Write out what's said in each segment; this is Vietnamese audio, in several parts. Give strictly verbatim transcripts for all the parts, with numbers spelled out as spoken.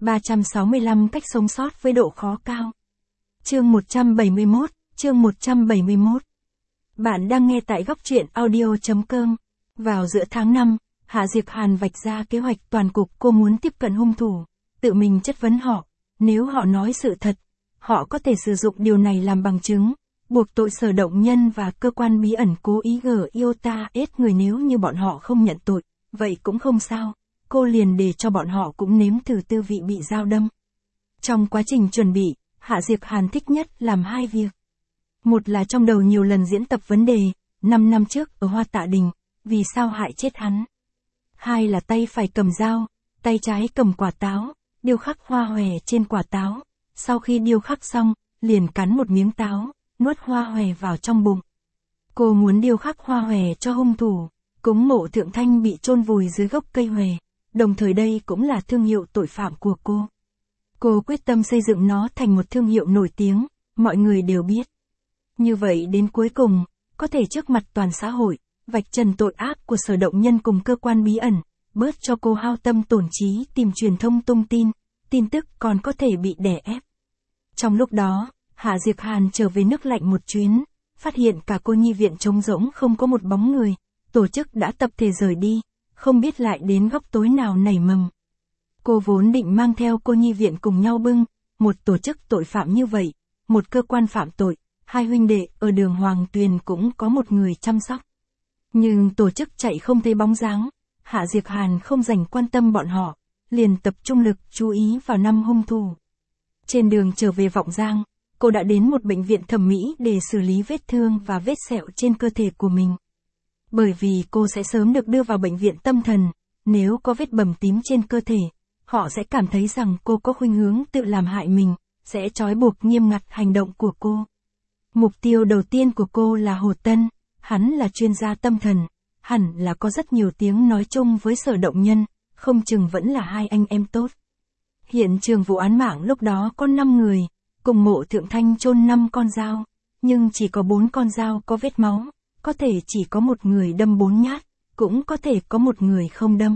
ba trăm sáu mươi lăm cách sống sót với độ khó cao. Chương một trăm bảy mươi mốt, chương một trăm bảy mươi mốt. Bạn đang nghe tại góc truyện audio chấm com. Vào giữa tháng năm, Hạ Diệc Hàn vạch ra kế hoạch toàn cục. Cô muốn tiếp cận hung thủ, tự mình chất vấn họ. Nếu họ nói sự thật, họ có thể sử dụng điều này làm bằng chứng, buộc tội Sở Động Nhân và cơ quan bí ẩn cố ý gờ iota ết người. Nếu như bọn họ không nhận tội, vậy cũng không sao. Cô liền để cho bọn họ cũng nếm thử tư vị bị dao đâm. Trong quá trình chuẩn bị, Hạ Diệc Hàn thích nhất làm hai việc. Một là trong đầu nhiều lần diễn tập vấn đề, năm năm trước ở Hoa Tạ Đình, vì sao hại chết hắn. Hai là tay phải cầm dao, tay trái cầm quả táo, điêu khắc hoa hòe trên quả táo. Sau khi điêu khắc xong, liền cắn một miếng táo, nuốt hoa hòe vào trong bụng. Cô muốn điêu khắc hoa hòe cho hung thủ, cúng mộ Thượng Thanh bị chôn vùi dưới gốc cây hòe. Đồng thời đây cũng là thương hiệu tội phạm của cô. Cô quyết tâm xây dựng nó thành một thương hiệu nổi tiếng, mọi người đều biết. Như vậy đến cuối cùng, có thể trước mặt toàn xã hội, vạch trần tội ác của Sở Động Nhân cùng cơ quan bí ẩn, bớt cho cô hao tâm tổn trí tìm truyền thông tung tin, tin tức còn có thể bị đè ép. Trong lúc đó, Hạ Diệc Hàn trở về nước lạnh một chuyến, phát hiện cả cô nhi viện trống rỗng không có một bóng người, tổ chức đã tập thể rời đi. Không biết lại đến góc tối nào nảy mầm. Cô vốn định mang theo cô nhi viện cùng nhau bưng, một tổ chức tội phạm như vậy, một cơ quan phạm tội, hai huynh đệ ở đường Hoàng Tuyền cũng có một người chăm sóc. Nhưng tổ chức chạy không thấy bóng dáng, Hạ Diệc Hàn không dành quan tâm bọn họ, liền tập trung lực chú ý vào năm hung thủ. Trên đường trở về Vọng Giang, cô đã đến một bệnh viện thẩm mỹ để xử lý vết thương và vết sẹo trên cơ thể của mình. Bởi vì cô sẽ sớm được đưa vào bệnh viện tâm thần, nếu có vết bầm tím trên cơ thể, họ sẽ cảm thấy rằng cô có khuynh hướng tự làm hại mình, sẽ trói buộc nghiêm ngặt hành động của cô. Mục tiêu đầu tiên của cô là Hồ Tân, hắn là chuyên gia tâm thần, hẳn là có rất nhiều tiếng nói chung với Sở Động Nhân, không chừng vẫn là hai anh em tốt. Hiện trường vụ án mạng lúc đó có năm người, cùng mộ Thượng Thanh chôn năm con dao, nhưng chỉ có bốn con dao có vết máu. Có thể chỉ có một người đâm bốn nhát, cũng có thể có một người không đâm.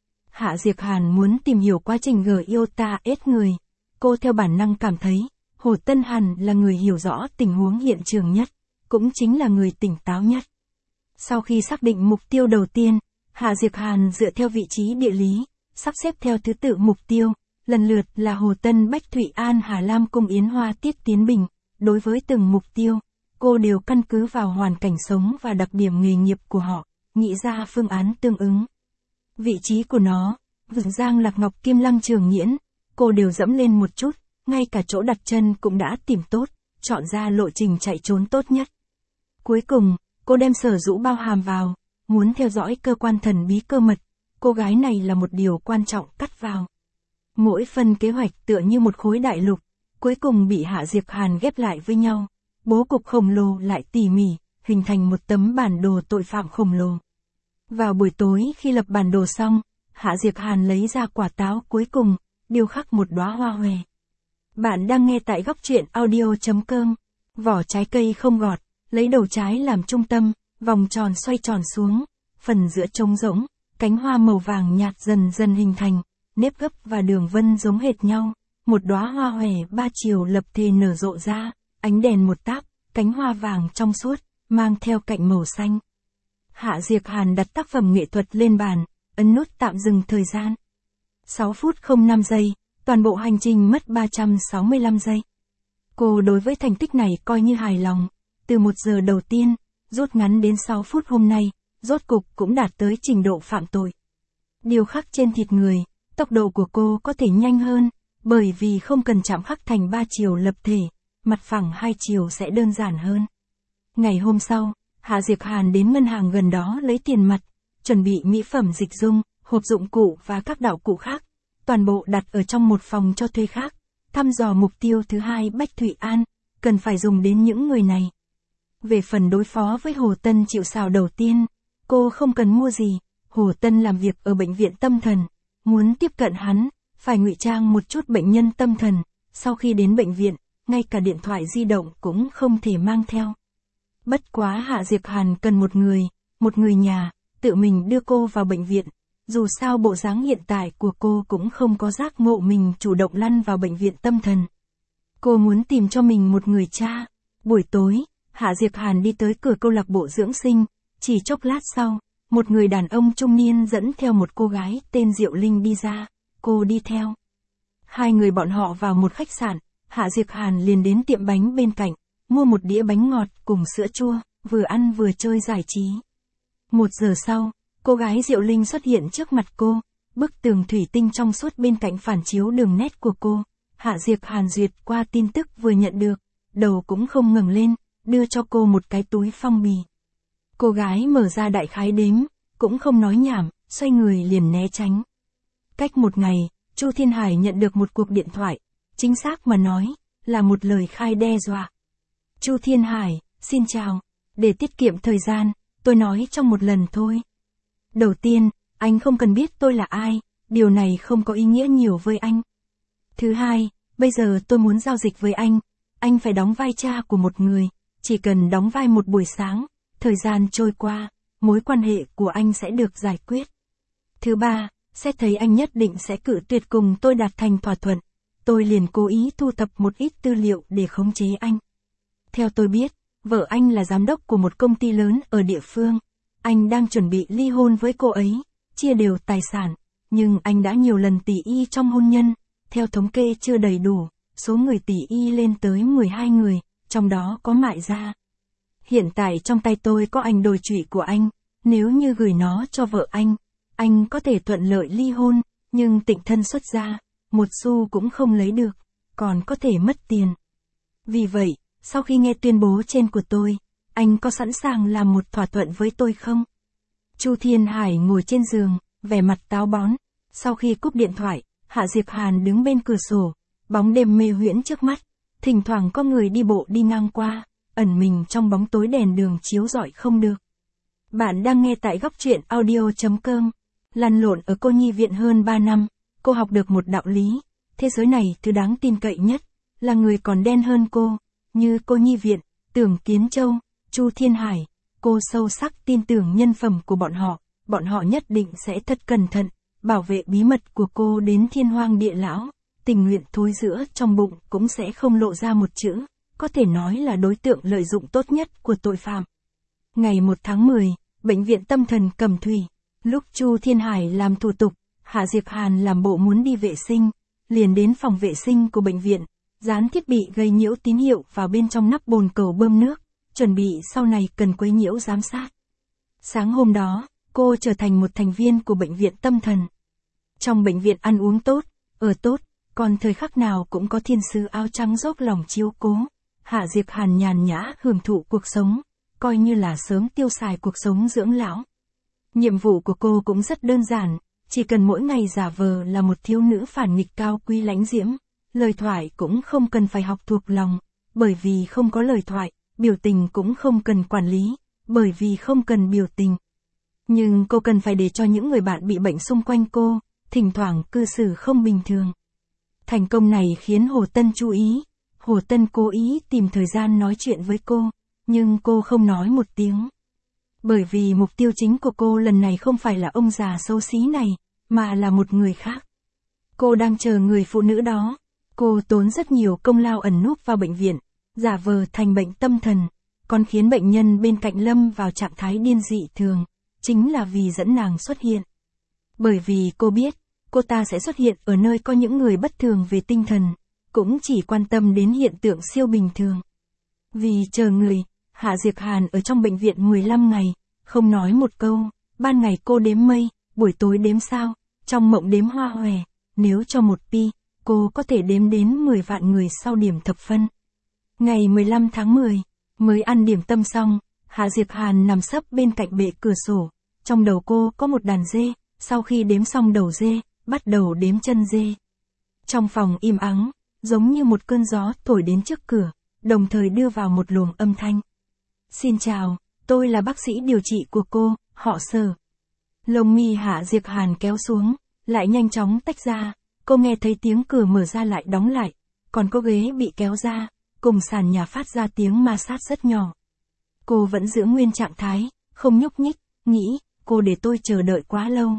Hạ Diệc Hàn muốn tìm hiểu quá trình gờ iota ết người. Cô theo bản năng cảm thấy, Hồ Tân hẳn là người hiểu rõ tình huống hiện trường nhất, cũng chính là người tỉnh táo nhất. Sau khi xác định mục tiêu đầu tiên, Hạ Diệc Hàn dựa theo vị trí địa lý, sắp xếp theo thứ tự mục tiêu, lần lượt là Hồ Tân, Bách Thụy An, Hà Lam Cung, Yến Hoa, Tiết Tiến Bình. Đối với từng mục tiêu, cô đều căn cứ vào hoàn cảnh sống và đặc điểm nghề nghiệp của họ, nghĩ ra phương án tương ứng. Vị trí của nó, Vượng Giang, Lạc Ngọc, Kim Lăng, Trường Nghiễn, cô đều dẫm lên một chút, ngay cả chỗ đặt chân cũng đã tìm tốt, chọn ra lộ trình chạy trốn tốt nhất. Cuối cùng, cô đem Sở Dũ bao hàm vào, muốn theo dõi cơ quan thần bí cơ mật, cô gái này là một điều quan trọng cắt vào. Mỗi phần kế hoạch tựa như một khối đại lục, cuối cùng bị Hạ Diệc Hàn ghép lại với nhau. Bố cục khổng lồ lại tỉ mỉ, hình thành một tấm bản đồ tội phạm khổng lồ. Vào buổi tối khi lập bản đồ xong, Hạ Diệc Hàn lấy ra quả táo cuối cùng, điêu khắc một đóa hoa hòe. Bạn đang nghe tại góc truyện audio chấm com. Vỏ trái cây không gọt, lấy đầu trái làm trung tâm, vòng tròn xoay tròn xuống, phần giữa trống rỗng, cánh hoa màu vàng nhạt dần dần hình thành, nếp gấp và đường vân giống hệt nhau, một đóa hoa hòe ba chiều lập thể nở rộ ra. Ánh đèn một táp, cánh hoa vàng trong suốt, mang theo cạnh màu xanh. Hạ Diệc Hàn đặt tác phẩm nghệ thuật lên bàn, ấn nút tạm dừng thời gian. sáu phút không năm giây, toàn bộ hành trình mất ba trăm sáu mươi lăm giây. Cô đối với thành tích này coi như hài lòng, từ một giờ đầu tiên, rút ngắn đến sáu phút hôm nay, rốt cục cũng đạt tới trình độ phạm tội. Điêu khắc trên thịt người, tốc độ của cô có thể nhanh hơn, bởi vì không cần chạm khắc thành ba chiều lập thể. Mặt phẳng hai chiều sẽ đơn giản hơn. Ngày hôm sau, Hạ Diệc Hàn đến ngân hàng gần đó lấy tiền mặt, chuẩn bị mỹ phẩm dịch dung, hộp dụng cụ và các đạo cụ khác, toàn bộ đặt ở trong một phòng cho thuê khác. Thăm dò mục tiêu thứ hai Bách Thụy An, cần phải dùng đến những người này. Về phần đối phó với Hồ Tân chịu sào đầu tiên, cô không cần mua gì, Hồ Tân làm việc ở bệnh viện tâm thần, muốn tiếp cận hắn, phải ngụy trang một chút bệnh nhân tâm thần, sau khi đến bệnh viện, ngay cả điện thoại di động cũng không thể mang theo. Bất quá Hạ Diệc Hàn cần một người, một người nhà, tự mình đưa cô vào bệnh viện, Dù sao bộ dáng hiện tại của cô cũng không có giác ngộ mình chủ động lăn vào bệnh viện tâm thần. Cô muốn tìm cho mình một người cha. Buổi tối, Hạ Diệp Hàn đi tới cửa câu lạc bộ dưỡng sinh, chỉ chốc lát sau, một người đàn ông trung niên dẫn theo một cô gái tên Diệu Linh đi ra, cô đi theo. Hai người bọn họ vào một khách sạn, Hạ Diệp Hàn liền đến tiệm bánh bên cạnh, mua một đĩa bánh ngọt cùng sữa chua, vừa ăn vừa chơi giải trí. Một giờ sau, cô gái Diệu Linh xuất hiện trước mặt cô, bức tường thủy tinh trong suốt bên cạnh phản chiếu đường nét của cô. Hạ Diệp Hàn duyệt qua tin tức vừa nhận được, đầu cũng không ngẩng lên, đưa cho cô một cái túi phong bì. Cô gái mở ra đại khái đếm, cũng không nói nhảm, xoay người liền né tránh. Cách một ngày, Chu Thiên Hải nhận được một cuộc điện thoại, chính xác mà nói, là một lời khai đe dọa. Chu Thiên Hải, xin chào, để tiết kiệm thời gian, tôi nói trong một lần thôi. Đầu tiên, anh không cần biết tôi là ai, điều này không có ý nghĩa nhiều với anh. Thứ hai, bây giờ tôi muốn giao dịch với anh, anh phải đóng vai cha của một người, chỉ cần đóng vai một buổi sáng, thời gian trôi qua, mối quan hệ của anh sẽ được giải quyết. Thứ ba, xét thấy anh nhất định sẽ cự tuyệt cùng tôi đạt thành thỏa thuận, tôi liền cố ý thu thập một ít tư liệu để khống chế anh. Theo tôi biết, vợ anh là giám đốc của một công ty lớn ở địa phương, anh đang chuẩn bị ly hôn với cô ấy, chia đều tài sản, nhưng anh đã nhiều lần tỷ y trong hôn nhân, theo thống kê chưa đầy đủ, số người tỷ y lên tới mười hai người, trong đó có mại gia. Hiện tại trong tay tôi có ảnh đồi trụy của anh, nếu như gửi nó cho vợ anh, anh có thể thuận lợi ly hôn, nhưng tịnh thân xuất gia, một xu cũng không lấy được, còn có thể mất tiền. Vì vậy, sau khi nghe tuyên bố trên của tôi, anh có sẵn sàng làm một thỏa thuận với tôi không? Chu Thiên Hải ngồi trên giường, vẻ mặt táo bón. Sau khi cúp điện thoại, Hạ Diệp Hàn đứng bên cửa sổ, bóng đêm mê huyễn trước mắt, thỉnh thoảng có người đi bộ đi ngang qua, ẩn mình trong bóng tối đèn đường chiếu rọi không được. Bạn đang nghe tại góc truyện audio chấm com. Lăn lộn ở cô nhi viện hơn ba năm, cô học được một đạo lý, thế giới này thứ đáng tin cậy nhất, là người còn đen hơn cô, như cô nhi viện, Tưởng Kiến Châu, Chu Thiên Hải, cô sâu sắc tin tưởng nhân phẩm của bọn họ, bọn họ nhất định sẽ thật cẩn thận, bảo vệ bí mật của cô đến thiên hoang địa lão, tình nguyện thối rữa trong bụng cũng sẽ không lộ ra một chữ, có thể nói là đối tượng lợi dụng tốt nhất của tội phạm. Ngày một tháng mười, Bệnh viện Tâm thần Cẩm Thủy, lúc Chu Thiên Hải làm thủ tục, Hạ Diệp Hàn làm bộ muốn đi vệ sinh, liền đến phòng vệ sinh của bệnh viện, dán thiết bị gây nhiễu tín hiệu vào bên trong nắp bồn cầu bơm nước, chuẩn bị sau này cần quấy nhiễu giám sát. Sáng hôm đó, cô trở thành một thành viên của bệnh viện tâm thần. Trong bệnh viện ăn uống tốt, ở tốt, còn thời khắc nào cũng có thiên sứ áo trắng dốc lòng chiếu cố. Hạ Diệp Hàn nhàn nhã hưởng thụ cuộc sống, coi như là sớm tiêu xài cuộc sống dưỡng lão. Nhiệm vụ của cô cũng rất đơn giản, chỉ cần mỗi ngày giả vờ là một thiếu nữ phản nghịch cao quý lãnh diễm, lời thoại cũng không cần phải học thuộc lòng, bởi vì không có lời thoại, biểu tình cũng không cần quản lý, bởi vì không cần biểu tình. Nhưng cô cần phải để cho những người bạn bị bệnh xung quanh cô, thỉnh thoảng cư xử không bình thường. Thành công này khiến Hồ Tân chú ý, Hồ Tân cố ý tìm thời gian nói chuyện với cô, nhưng cô không nói một tiếng. Bởi vì mục tiêu chính của cô lần này không phải là ông già xấu xí này, mà là một người khác. Cô đang chờ người phụ nữ đó. Cô tốn rất nhiều công lao ẩn núp vào bệnh viện, giả vờ thành bệnh tâm thần, còn khiến bệnh nhân bên cạnh lâm vào trạng thái điên dị thường, chính là vì dẫn nàng xuất hiện. Bởi vì cô biết, cô ta sẽ xuất hiện ở nơi có những người bất thường về tinh thần, cũng chỉ quan tâm đến hiện tượng siêu bình thường. Vì chờ người, Hạ Diệp Hàn ở trong bệnh viện mười lăm ngày, không nói một câu, ban ngày cô đếm mây, buổi tối đếm sao, trong mộng đếm hoa hòe, nếu cho một pi, cô có thể đếm đến mười vạn người sau điểm thập phân. Ngày mười lăm tháng mười, mới ăn điểm tâm xong, Hạ Diệp Hàn nằm sấp bên cạnh bệ cửa sổ, trong đầu cô có một đàn dê, sau khi đếm xong đầu dê, bắt đầu đếm chân dê. Trong phòng im ắng, giống như một cơn gió thổi đến trước cửa, đồng thời đưa vào một luồng âm thanh. Xin chào, tôi là bác sĩ điều trị của cô, họ Sở. Lông mi Hạ Diệp Hàn kéo xuống, lại nhanh chóng tách ra, cô nghe thấy tiếng cửa mở ra lại đóng lại, còn có ghế bị kéo ra, cùng sàn nhà phát ra tiếng ma sát rất nhỏ. Cô vẫn giữ nguyên trạng thái, không nhúc nhích, nghĩ, cô để tôi chờ đợi quá lâu,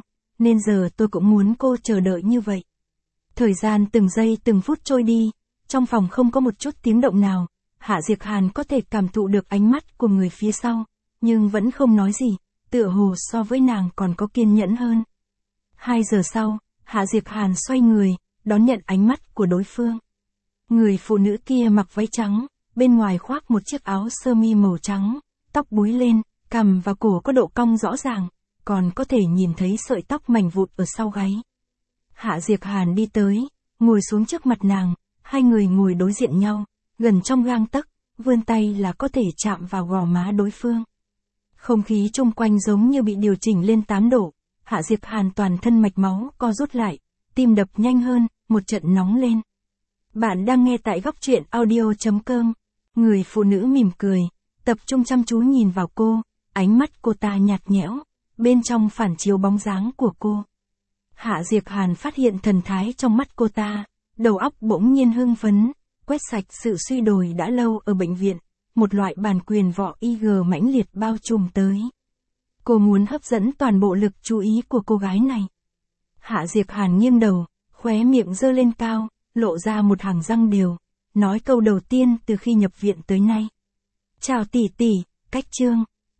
nên giờ tôi cũng muốn cô chờ đợi như vậy. Thời gian từng giây từng phút trôi đi, trong phòng không có một chút tiếng động nào, Hạ Diệc Hàn có thể cảm thụ được ánh mắt của người phía sau, nhưng vẫn không nói gì, tựa hồ so với nàng còn có kiên nhẫn hơn. Hai giờ sau, Hạ Diệc Hàn xoay người, đón nhận ánh mắt của đối phương. Người phụ nữ kia mặc váy trắng, bên ngoài khoác một chiếc áo sơ mi màu trắng, tóc búi lên, cằm và cổ có độ cong rõ ràng, còn có thể nhìn thấy sợi tóc mảnh vụn ở sau gáy. Hạ Diệc Hàn đi tới, ngồi xuống trước mặt nàng, hai người ngồi đối diện nhau, gần trong gang tấc, vươn tay là có thể chạm vào gò má đối phương. Không khí chung quanh giống như bị điều chỉnh lên tám độ, Hạ Diệc Hàn toàn thân mạch máu co rút lại, tim đập nhanh hơn, một trận nóng lên. Bạn đang nghe tại góc truyện audio.com. Người phụ nữ mỉm cười, tập trung chăm chú nhìn vào cô, ánh mắt cô ta nhạt nhẽo, bên trong phản chiếu bóng dáng của cô. Hạ Diệc Hàn phát hiện thần thái trong mắt cô ta, đầu óc bỗng nhiên hưng phấn, quét sạch sự suy đồi đã lâu ở bệnh viện, một loại bản quyền võ i giê mãnh liệt bao trùm tới. Cô muốn hấp dẫn toàn bộ lực chú ý của cô gái này. Hạ Diệc Hàn nghiêng đầu, khóe miệng giơ lên cao, lộ ra một hàng răng đều, nói câu đầu tiên từ khi nhập viện tới nay. Chào tỷ tỷ, cách chương.